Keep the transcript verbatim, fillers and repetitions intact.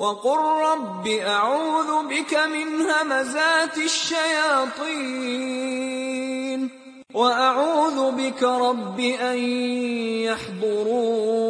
وقل رب أعوذ بك من همزات الشياطين وأعوذ بك رب أن يحضرون